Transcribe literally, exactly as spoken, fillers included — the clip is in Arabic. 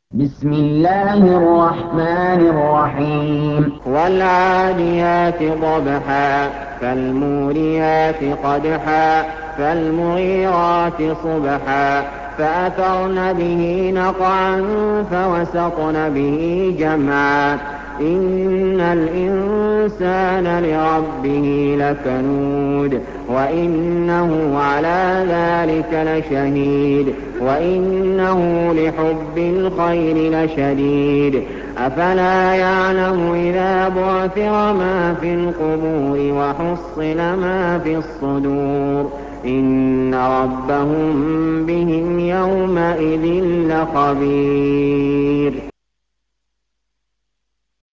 بسم الله الرحمن الرحيم وَالْعَادِيَاتِ ضَبْحًا فَالْمُورِيَاتِ قَدْحًا فَالْمُغِيرَاتِ صُبْحًا فَأَثَرْنَ بِهِ نَقْعًا فَوَسَطْنَ بِهِ جَمْعًا إِنَّ الْإِنسَانَ لِرَبِّهِ لَكَنُودٌ وَإِنَّهُ عَلَىٰ ذَٰلِكَ لَشَهِيدٌ وَإِنَّهُ لِحُبِّ الْخَيْرِ لَشَدِيدٌ أَفَلَا يَعْلَمُ إِذَا بُعْثِرَ مَا فِي الْقُبُورِ وَحُصِّلَ مَا فِي الصُّدُورِ إِنَّ رَبَّهُم بِهِمْ يَوْمَئِذٍ لَّخَبِيرٌ